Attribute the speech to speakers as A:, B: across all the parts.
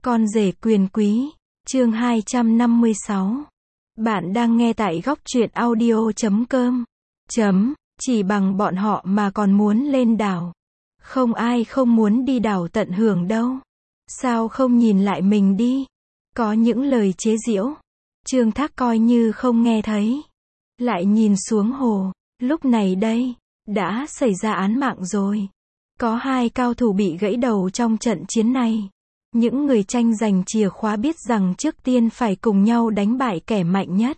A: Con rể quyền quý, chương 256. Bạn đang nghe tại góc truyện audio.com. Chỉ bằng bọn họ mà còn muốn lên đảo. Không ai không muốn đi đảo tận hưởng đâu. Sao không nhìn lại mình đi? Có những lời chế giễu. Trương Thác coi như không nghe thấy. Lại nhìn xuống hồ. Lúc này đây, đã xảy ra án mạng rồi. Có 2 cao thủ bị gãy đầu trong trận chiến này. Những người tranh giành chìa khóa biết rằng trước tiên phải cùng nhau đánh bại kẻ mạnh nhất.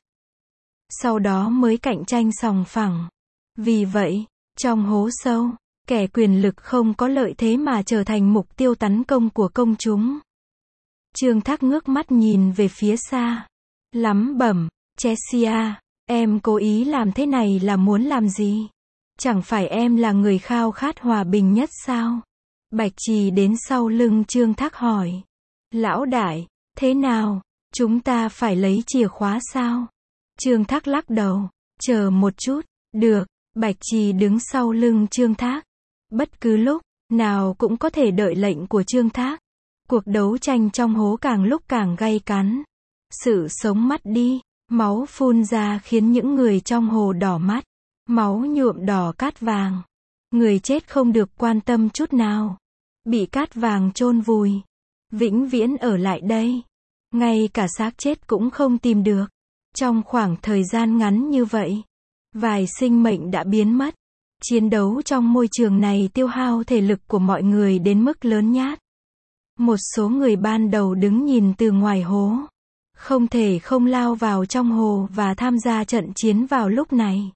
A: Sau đó mới cạnh tranh sòng phẳng. Vì vậy, trong hố sâu, kẻ quyền lực không có lợi thế mà trở thành mục tiêu tấn công của công chúng. Trương Thác ngước mắt nhìn về phía xa. Lắm bẩm, Chessia, em cố ý làm thế này là muốn làm gì? Chẳng phải em là người khao khát hòa bình nhất sao? Bạch Trì đến sau lưng Trương Thác hỏi. Lão đại, thế nào? Chúng ta phải lấy chìa khóa sao? Trương Thác lắc đầu. Chờ một chút. Được. Bạch Trì đứng sau lưng Trương Thác. Bất cứ lúc nào cũng có thể đợi lệnh của Trương Thác. Cuộc đấu tranh trong hố càng lúc càng gay cấn. Sự sống mất đi. Máu phun ra khiến những người trong hồ đỏ mắt. Máu nhuộm đỏ cát vàng. Người chết không được quan tâm chút nào. Bị cát vàng chôn vùi. Vĩnh viễn ở lại đây. Ngay cả xác chết cũng không tìm được. Trong khoảng thời gian ngắn như vậy, vài sinh mệnh đã biến mất. Chiến đấu trong môi trường này tiêu hao thể lực của mọi người đến mức lớn nhát. Một số người ban đầu đứng nhìn từ ngoài hố. Không thể không lao vào trong hồ và tham gia trận chiến vào lúc này.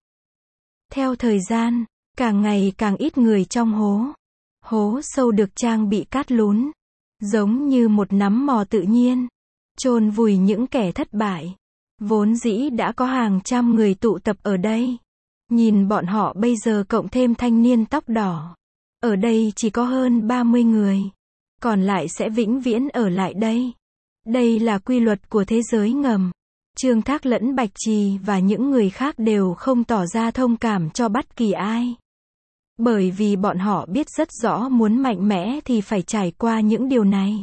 A: Theo thời gian, càng ngày càng ít người trong hố. Hố sâu được trang bị cát lún. Giống như một nắm mò tự nhiên. Chôn vùi những kẻ thất bại. Vốn dĩ đã có hàng trăm người tụ tập ở đây. Nhìn bọn họ bây giờ cộng thêm thanh niên tóc đỏ. Ở đây chỉ có hơn 30 người. Còn lại sẽ vĩnh viễn ở lại đây. Đây là quy luật của thế giới ngầm. Trương Thác lẫn Bạch Trì và những người khác đều không tỏ ra thông cảm cho bất kỳ ai. Bởi vì bọn họ biết rất rõ muốn mạnh mẽ thì phải trải qua những điều này.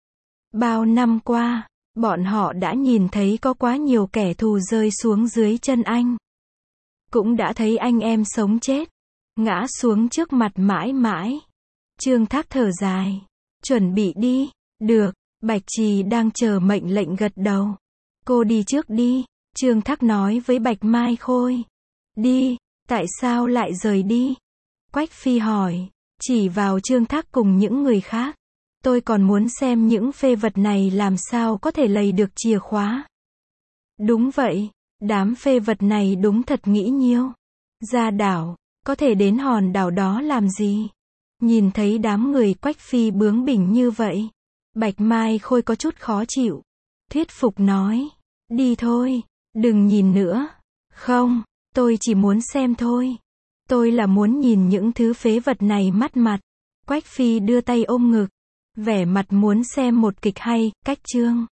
A: Bao năm qua, bọn họ đã nhìn thấy có quá nhiều kẻ thù rơi xuống dưới chân anh. Cũng đã thấy anh em sống chết, ngã xuống trước mặt mãi mãi. Trương Thác thở dài. Chuẩn bị đi. Được. Bạch Trì đang chờ mệnh lệnh gật đầu. Cô đi trước đi. Trương Thác nói với Bạch Mai Khôi. Đi. Tại sao lại rời đi? Quách Phi hỏi. Chỉ vào Trương Thác cùng những người khác. Tôi còn muốn xem những phê vật này làm sao có thể lấy được chìa khóa. Đúng vậy. Đám phê vật này đúng thật nghĩ nhiêu. Ra đảo. Có thể đến hòn đảo đó làm gì? Nhìn thấy đám người Quách Phi bướng bỉnh như vậy. Bạch Mai Khôi có chút khó chịu. Thuyết phục nói. Đi thôi. Đừng nhìn nữa. Không. Tôi chỉ muốn xem thôi. Tôi là muốn nhìn những thứ phế vật này mắt mặt. Quách Phi đưa tay ôm ngực. Vẻ mặt muốn xem một kịch hay, cách chương.